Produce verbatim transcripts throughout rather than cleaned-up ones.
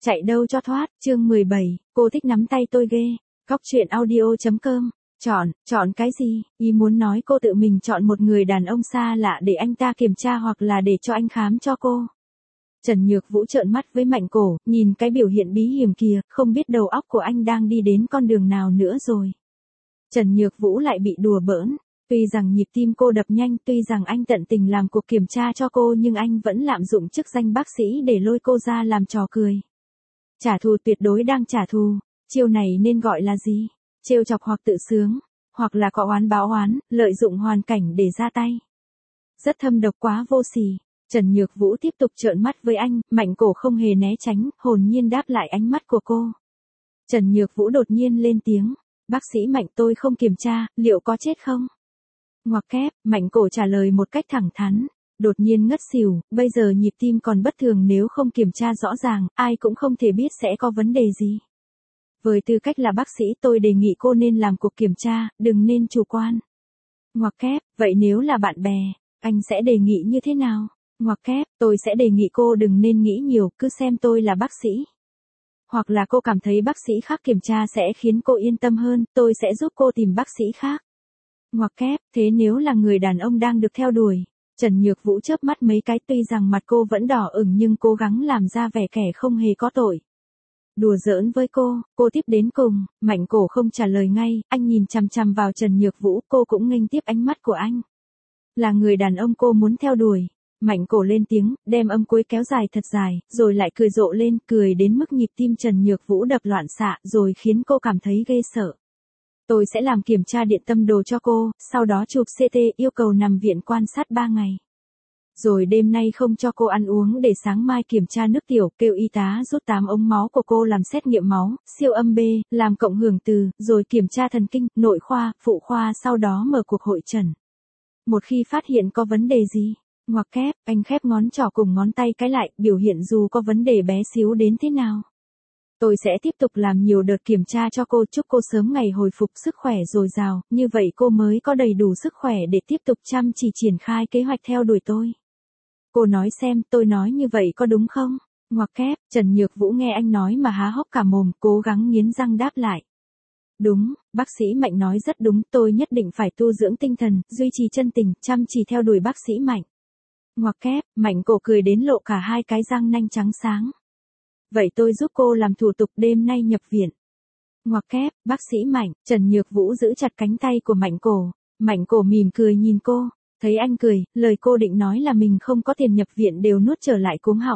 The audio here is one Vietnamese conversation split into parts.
Chạy đâu cho thoát, chương mười bảy, cô thích nắm tay tôi ghê. Góc truyện audio.com. Chọn, chọn cái gì? Ý muốn nói cô tự mình chọn một người đàn ông xa lạ để anh ta kiểm tra hoặc là để cho anh khám cho cô. Trần Nhược Vũ trợn mắt với Mạnh Cổ, nhìn cái biểu hiện bí hiểm kìa, không biết đầu óc của anh đang đi đến con đường nào nữa rồi. Trần Nhược Vũ lại bị đùa bỡn. Tuy rằng nhịp tim cô đập nhanh, tuy rằng anh tận tình làm cuộc kiểm tra cho cô nhưng anh vẫn lạm dụng chức danh bác sĩ để lôi cô ra làm trò cười. Trả thù tuyệt đối đang trả thù, chiêu này nên gọi là gì? Trêu chọc hoặc tự sướng, hoặc là có oán báo oán, lợi dụng hoàn cảnh để ra tay. Rất thâm độc quá vô sỉ. Trần Nhược Vũ tiếp tục trợn mắt với anh, Mạnh Cổ không hề né tránh, hồn nhiên đáp lại ánh mắt của cô. Trần Nhược Vũ đột nhiên lên tiếng, bác sĩ Mạnh tôi không kiểm tra, liệu có chết không? Ngoặc kép, Mạnh Cổ trả lời một cách thẳng thắn, đột nhiên ngất xỉu, bây giờ nhịp tim còn bất thường nếu không kiểm tra rõ ràng, ai cũng không thể biết sẽ có vấn đề gì. Với tư cách là bác sĩ tôi đề nghị cô nên làm cuộc kiểm tra, đừng nên chủ quan. Ngoặc kép, vậy nếu là bạn bè, anh sẽ đề nghị như thế nào? Ngoặc kép, tôi sẽ đề nghị cô đừng nên nghĩ nhiều, cứ xem tôi là bác sĩ. Hoặc là cô cảm thấy bác sĩ khác kiểm tra sẽ khiến cô yên tâm hơn, tôi sẽ giúp cô tìm bác sĩ khác. Ngoặc kép, thế nếu là người đàn ông đang được theo đuổi? Trần Nhược Vũ chớp mắt mấy cái, tuy rằng mặt cô vẫn đỏ ửng nhưng cố gắng làm ra vẻ kẻ không hề có tội. Đùa giỡn với cô, cô tiếp đến cùng, Mạnh Cổ không trả lời ngay, anh nhìn chằm chằm vào Trần Nhược Vũ, cô cũng nghênh tiếp ánh mắt của anh. Là người đàn ông cô muốn theo đuổi. Mạnh Cổ lên tiếng, đem âm cuối kéo dài thật dài, rồi lại cười rộ lên, cười đến mức nhịp tim Trần Nhược Vũ đập loạn xạ, rồi khiến cô cảm thấy ghê sợ. Tôi sẽ làm kiểm tra điện tâm đồ cho cô, sau đó chụp xê tê, yêu cầu nằm viện quan sát ba ngày. Rồi đêm nay không cho cô ăn uống để sáng mai kiểm tra nước tiểu, kêu y tá rút tám ống máu của cô làm xét nghiệm máu, siêu âm B, làm cộng hưởng từ, rồi kiểm tra thần kinh, nội khoa, phụ khoa, sau đó mở cuộc hội trần. Một khi phát hiện có vấn đề gì, ngoặc kép, anh khép ngón trỏ cùng ngón tay cái lại, biểu hiện dù có vấn đề bé xíu đến thế nào. Tôi sẽ tiếp tục làm nhiều đợt kiểm tra cho cô, chúc cô sớm ngày hồi phục sức khỏe dồi dào, như vậy cô mới có đầy đủ sức khỏe để tiếp tục chăm chỉ triển khai kế hoạch theo đuổi tôi. Cô nói xem, tôi nói như vậy có đúng không? Ngoặc kép, Trần Nhược Vũ nghe anh nói mà há hốc cả mồm, cố gắng nghiến răng đáp lại. Đúng, bác sĩ Mạnh nói rất đúng, tôi nhất định phải tu dưỡng tinh thần, duy trì chân tình, chăm chỉ theo đuổi bác sĩ Mạnh. Ngoặc kép, Mạnh Cổ cười đến lộ cả hai cái răng nanh trắng sáng. Vậy tôi giúp cô làm thủ tục đêm nay nhập viện. Ngoặc kép, bác sĩ Mạnh, Trần Nhược Vũ giữ chặt cánh tay của Mạnh Cổ. Mạnh Cổ mỉm cười nhìn cô, thấy anh cười, lời cô định nói là mình không có tiền nhập viện đều nuốt trở lại cuống họng.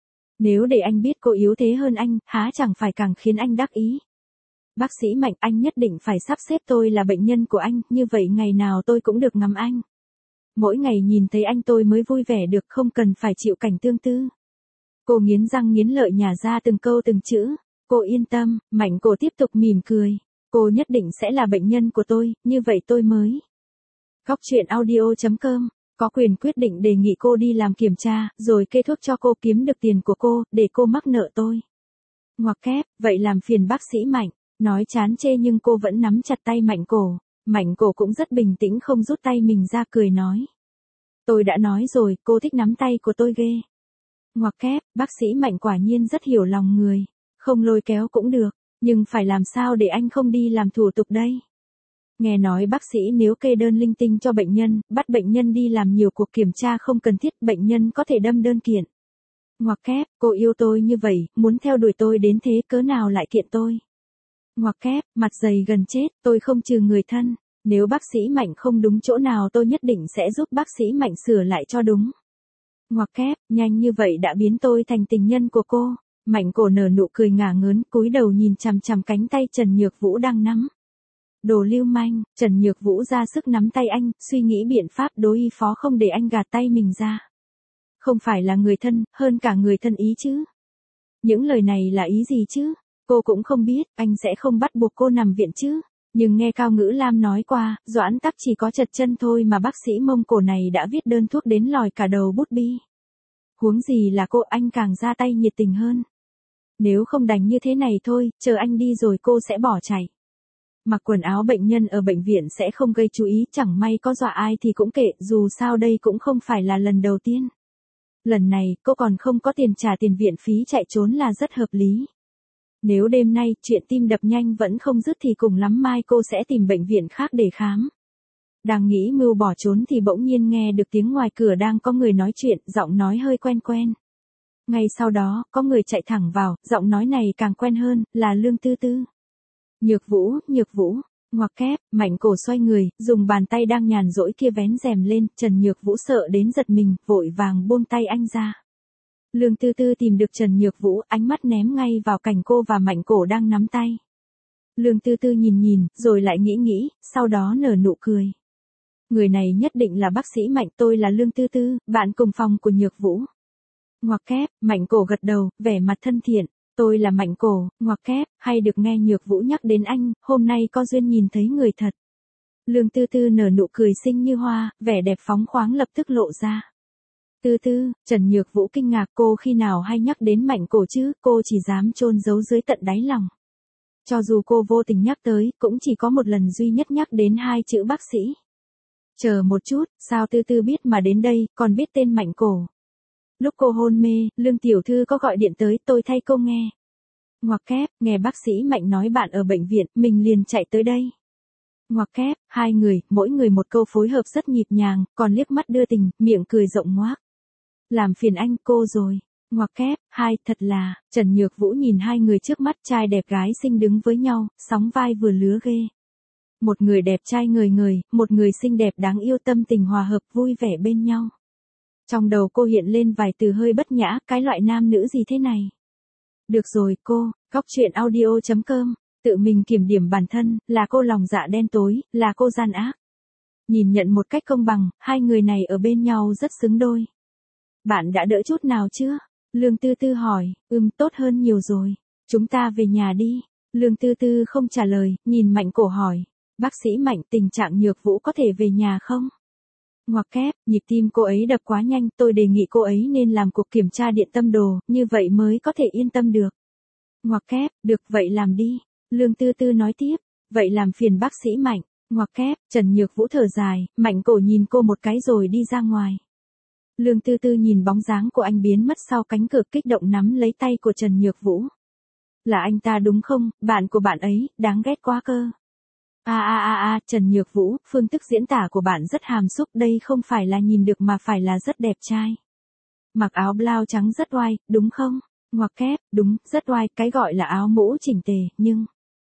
Nếu để anh biết cô yếu thế hơn anh, há chẳng phải càng khiến anh đắc ý. Bác sĩ Mạnh, anh nhất định phải sắp xếp tôi là bệnh nhân của anh, như vậy ngày nào tôi cũng được ngắm anh. Mỗi ngày nhìn thấy anh tôi mới vui vẻ được, không cần phải chịu cảnh tương tư. Cô nghiến răng nghiến lợi nhả ra từng câu từng chữ. Cô yên tâm, Mạnh Cổ tiếp tục mỉm cười. Cô nhất định sẽ là bệnh nhân của tôi, như vậy tôi mới. Góc truyện audio.com. Có quyền quyết định đề nghị cô đi làm kiểm tra, rồi kê thuốc cho cô kiếm được tiền của cô, để cô mắc nợ tôi. Ngoặc kép, vậy làm phiền bác sĩ Mạnh. Nói chán chê nhưng cô vẫn nắm chặt tay Mạnh Cổ. Mạnh Cổ cũng rất bình tĩnh không rút tay mình ra, cười nói. Tôi đã nói rồi, cô thích nắm tay của tôi ghê. Ngoặc kép, bác sĩ Mạnh quả nhiên rất hiểu lòng người. Không lôi kéo cũng được, nhưng phải làm sao để anh không đi làm thủ tục đây? Nghe nói bác sĩ nếu kê đơn linh tinh cho bệnh nhân, bắt bệnh nhân đi làm nhiều cuộc kiểm tra không cần thiết, bệnh nhân có thể đâm đơn kiện. Ngoặc kép, cô yêu tôi như vậy, muốn theo đuổi tôi đến thế cớ nào lại kiện tôi? Ngoặc kép, mặt dày gần chết, tôi không trừ người thân. Nếu bác sĩ Mạnh không đúng chỗ nào tôi nhất định sẽ giúp bác sĩ Mạnh sửa lại cho đúng. Ngoặc kép, nhanh như vậy đã biến tôi thành tình nhân của cô. Mạnh Cổ nở nụ cười ngả ngớn, cúi đầu nhìn chằm chằm cánh tay Trần Nhược Vũ đang nắm. Đồ lưu manh, Trần Nhược Vũ ra sức nắm tay anh, suy nghĩ biện pháp đối phó không để anh gạt tay mình ra. Không phải là người thân, hơn cả người thân ý chứ. Những lời này là ý gì chứ? Cô cũng không biết, anh sẽ không bắt buộc cô nằm viện chứ. Nhưng nghe Cao Ngữ Lam nói qua, Doãn Tắc chỉ có chật chân thôi mà bác sĩ Mông Cổ này đã viết đơn thuốc đến lòi cả đầu bút bi. Huống gì là cô, anh càng ra tay nhiệt tình hơn. Nếu không đành như thế này thôi, chờ anh đi rồi cô sẽ bỏ chạy. Mặc quần áo bệnh nhân ở bệnh viện sẽ không gây chú ý, chẳng may có dọa ai thì cũng kệ, dù sao đây cũng không phải là lần đầu tiên. Lần này, cô còn không có tiền trả tiền viện phí chạy trốn là rất hợp lý. Nếu đêm nay, chuyện tim đập nhanh vẫn không dứt thì cùng lắm mai cô sẽ tìm bệnh viện khác để khám. Đang nghĩ mưu bỏ trốn thì bỗng nhiên nghe được tiếng ngoài cửa đang có người nói chuyện, giọng nói hơi quen quen. Ngay sau đó, có người chạy thẳng vào, giọng nói này càng quen hơn, là Lương Tư Tư. Nhược Vũ, Nhược Vũ, ngoặc kép, Mạnh Cổ xoay người, dùng bàn tay đang nhàn rỗi kia vén rèm lên, Trần Nhược Vũ sợ đến giật mình, vội vàng buông tay anh ra. Lương Tư Tư tìm được Trần Nhược Vũ, ánh mắt ném ngay vào cảnh cô và Mạnh Cổ đang nắm tay. Lương Tư Tư nhìn nhìn, rồi lại nghĩ nghĩ, sau đó nở nụ cười. Người này nhất định là bác sĩ Mạnh, tôi là Lương Tư Tư, bạn cùng phòng của Nhược Vũ. Ngoặc kép, Mạnh Cổ gật đầu, vẻ mặt thân thiện. Tôi là Mạnh Cổ, ngoặc kép, hay được nghe Nhược Vũ nhắc đến anh, hôm nay có duyên nhìn thấy người thật. Lương Tư Tư nở nụ cười xinh như hoa, vẻ đẹp phóng khoáng lập tức lộ ra. Tư Tư, Trần Nhược Vũ kinh ngạc, cô khi nào hay nhắc đến Mạnh Cổ chứ, cô chỉ dám chôn giấu dưới tận đáy lòng. Cho dù cô vô tình nhắc tới, cũng chỉ có một lần duy nhất nhắc đến hai chữ bác sĩ. Chờ một chút, sao Tư Tư biết mà đến đây, còn biết tên Mạnh Cổ. Lúc cô hôn mê, Lương tiểu thư có gọi điện tới, tôi thay cô nghe. Ngoặc kép, nghe bác sĩ Mạnh nói bạn ở bệnh viện, mình liền chạy tới đây. Ngoặc kép, hai người, mỗi người một câu phối hợp rất nhịp nhàng, còn liếc mắt đưa tình, miệng cười rộng ngoác. Làm phiền anh cô rồi. Ngoặc kép, hai, thật là, Trần Nhược Vũ nhìn hai người trước mắt, trai đẹp gái xinh đứng với nhau, sóng vai vừa lứa ghê. Một người đẹp trai ngời ngời, một người xinh đẹp đáng yêu, tâm tình hòa hợp vui vẻ bên nhau. Trong đầu cô hiện lên vài từ hơi bất nhã, cái loại nam nữ gì thế này. Được rồi cô, góc truyện audio chấm com, tự mình kiểm điểm bản thân, là cô lòng dạ đen tối, là cô gian ác. Nhìn nhận một cách công bằng, hai người này ở bên nhau rất xứng đôi. Bạn đã đỡ chút nào chưa? Lương Tư Tư hỏi, ừm tốt hơn nhiều rồi. Chúng ta về nhà đi. Lương Tư Tư không trả lời, nhìn Mạnh Cổ hỏi. Bác sĩ Mạnh, tình trạng Nhược Vũ có thể về nhà không? Ngoặc kép, nhịp tim cô ấy đập quá nhanh, tôi đề nghị cô ấy nên làm cuộc kiểm tra điện tâm đồ, như vậy mới có thể yên tâm được. Ngoặc kép, được vậy làm đi. Lương Tư Tư nói tiếp, vậy làm phiền bác sĩ Mạnh. Ngoặc kép, Trần Nhược Vũ thở dài, Mạnh Cổ nhìn cô một cái rồi đi ra ngoài. Lương Tư Tư nhìn bóng dáng của anh biến mất sau cánh cửa, kích động nắm lấy tay của Trần Nhược Vũ. Là anh ta đúng không, bạn của bạn ấy, đáng ghét quá cơ. A a a a, Trần Nhược Vũ, phương thức diễn tả của bạn rất hàm xúc, đây không phải là nhìn được mà phải là rất đẹp trai. Mặc áo blau trắng rất oai, đúng không? Ngoặc kép, đúng, rất oai, cái gọi là áo mũ chỉnh tề, nhưng...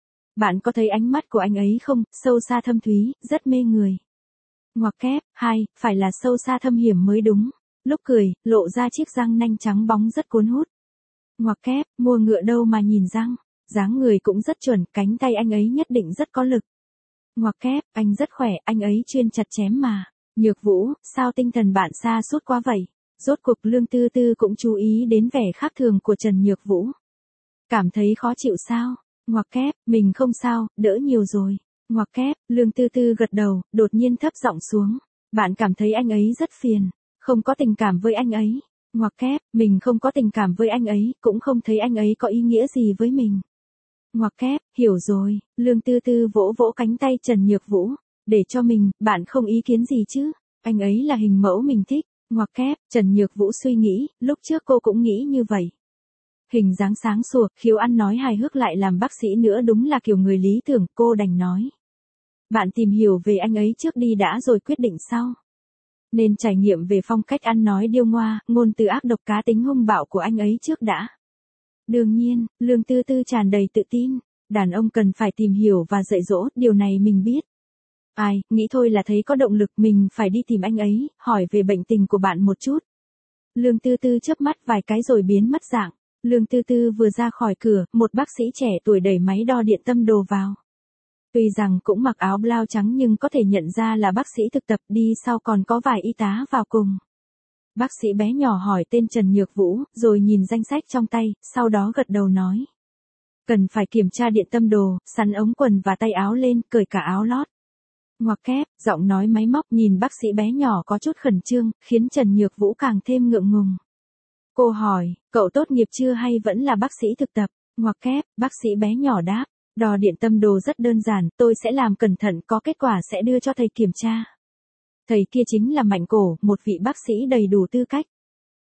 Bạn có thấy ánh mắt của anh ấy không, sâu xa thâm thúy, rất mê người. Ngoặc kép, hai, phải là sâu xa thâm hiểm mới đúng. Lúc cười, lộ ra chiếc răng nanh trắng bóng rất cuốn hút. Ngoặc kép, mua ngựa đâu mà nhìn răng. Dáng người cũng rất chuẩn, cánh tay anh ấy nhất định rất có lực. Ngoặc kép, anh rất khỏe, anh ấy chuyên chặt chém mà. Nhược Vũ, sao tinh thần bạn sa sút quá vậy? Rốt cuộc Lương Tư Tư cũng chú ý đến vẻ khác thường của Trần Nhược Vũ. Cảm thấy khó chịu sao? Ngoặc kép, mình không sao, đỡ nhiều rồi. Ngoặc kép, Lương Tư Tư gật đầu, đột nhiên thấp giọng xuống. Bạn cảm thấy anh ấy rất phiền, không có tình cảm với anh ấy. Ngoặc kép, mình không có tình cảm với anh ấy, cũng không thấy anh ấy có ý nghĩa gì với mình. Ngoặc kép, hiểu rồi, Lương Tư Tư vỗ vỗ cánh tay Trần Nhược Vũ. Để cho mình, bạn không ý kiến gì chứ? Anh ấy là hình mẫu mình thích. Ngoặc kép, Trần Nhược Vũ suy nghĩ, lúc trước cô cũng nghĩ như vậy. Hình dáng sáng sủa, khiếu ăn nói hài hước lại làm bác sĩ nữa đúng là kiểu người lý tưởng, cô đành nói. Bạn tìm hiểu về anh ấy trước đi đã rồi quyết định sau. Nên trải nghiệm về phong cách ăn nói điêu ngoa, ngôn từ ác độc, cá tính hung bạo của anh ấy trước đã. Đương nhiên, Lương Tư Tư tràn đầy tự tin. Đàn ông cần phải tìm hiểu và dạy dỗ, điều này mình biết. Ai, nghĩ thôi là thấy có động lực, mình phải đi tìm anh ấy, hỏi về bệnh tình của bạn một chút. Lương Tư Tư chớp mắt vài cái rồi biến mất dạng. Lương Tư Tư vừa ra khỏi cửa, một bác sĩ trẻ tuổi đẩy máy đo điện tâm đồ vào. Tuy rằng cũng mặc áo blau trắng nhưng có thể nhận ra là bác sĩ thực tập, đi sau còn có vài y tá vào cùng. Bác sĩ bé nhỏ hỏi tên Trần Nhược Vũ, rồi nhìn danh sách trong tay, sau đó gật đầu nói. Cần phải kiểm tra điện tâm đồ, sắn ống quần và tay áo lên, cởi cả áo lót. Ngoặc kép, giọng nói máy móc nhìn bác sĩ bé nhỏ có chút khẩn trương, khiến Trần Nhược Vũ càng thêm ngượng ngùng. Cô hỏi, cậu tốt nghiệp chưa hay vẫn là bác sĩ thực tập? Ngoặc kép, bác sĩ bé nhỏ đáp, đo điện tâm đồ rất đơn giản, tôi sẽ làm cẩn thận, có kết quả sẽ đưa cho thầy kiểm tra. Thầy kia chính là Mạnh Cổ, một vị bác sĩ đầy đủ tư cách.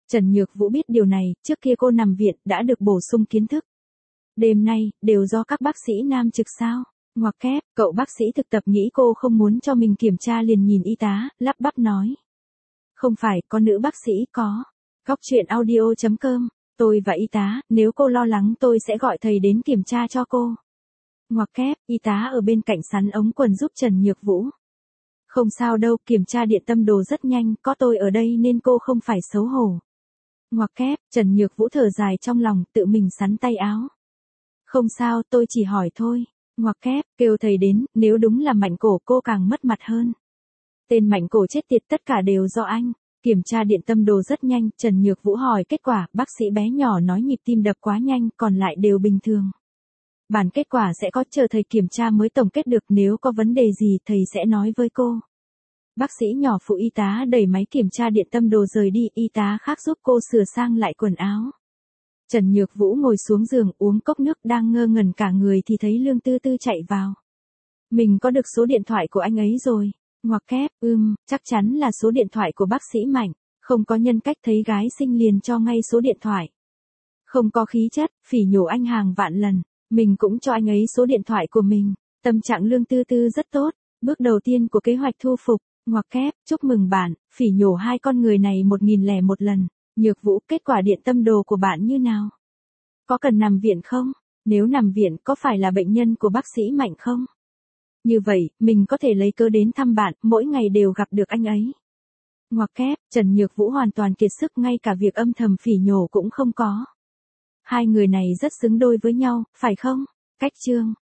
Trần Nhược Vũ biết điều này, trước kia cô nằm viện đã được bổ sung kiến thức. Đêm nay, đều do các bác sĩ nam trực sao? Ngoặc kép, cậu bác sĩ thực tập nghĩ cô không muốn cho mình kiểm tra liền nhìn y tá, lắp bắp nói. Không phải, có nữ bác sĩ có. Góc chuyện audio chấm com, tôi và y tá, nếu cô lo lắng tôi sẽ gọi thầy đến kiểm tra cho cô. Ngoặc kép, y tá ở bên cạnh sắn ống quần giúp Trần Nhược Vũ. Không sao đâu, kiểm tra điện tâm đồ rất nhanh, có tôi ở đây nên cô không phải xấu hổ. Ngoặc kép, Trần Nhược Vũ thở dài trong lòng, tự mình sắn tay áo. Không sao, tôi chỉ hỏi thôi. Ngoặc kép, kêu thầy đến, nếu đúng là Mạnh Cổ cô càng mất mặt hơn. Tên Mạnh Cổ chết tiệt, tất cả đều do anh. Kiểm tra điện tâm đồ rất nhanh, Trần Nhược Vũ hỏi kết quả, bác sĩ bé nhỏ nói nhịp tim đập quá nhanh, còn lại đều bình thường. Bản kết quả sẽ có, chờ thầy kiểm tra mới tổng kết được, nếu có vấn đề gì thầy sẽ nói với cô. Bác sĩ nhỏ phụ y tá đẩy máy kiểm tra điện tâm đồ rời đi, y tá khác giúp cô sửa sang lại quần áo. Trần Nhược Vũ ngồi xuống giường uống cốc nước, đang ngơ ngẩn cả người thì thấy Lương Tư Tư chạy vào. Mình có được số điện thoại của anh ấy rồi. Ngoặc kép, ưm, chắc chắn là số điện thoại của bác sĩ Mạnh, không có nhân cách, thấy gái xinh liền cho ngay số điện thoại. Không có khí chất, phỉ nhổ anh hàng vạn lần, mình cũng cho anh ấy số điện thoại của mình. Tâm trạng Lương Tư Tư rất tốt, bước đầu tiên của kế hoạch thu phục. Ngoặc kép, chúc mừng bạn, phỉ nhổ hai con người này một nghìn lẻ một lần. Nhược Vũ, kết quả điện tâm đồ của bạn như nào? Có cần nằm viện không? Nếu nằm viện có phải là bệnh nhân của bác sĩ Mạnh không? Như vậy, mình có thể lấy cớ đến thăm bạn, mỗi ngày đều gặp được anh ấy. Ngoặc kép, Trần Nhược Vũ hoàn toàn kiệt sức, ngay cả việc âm thầm phỉ nhổ cũng không có. Hai người này rất xứng đôi với nhau, phải không? Cách chương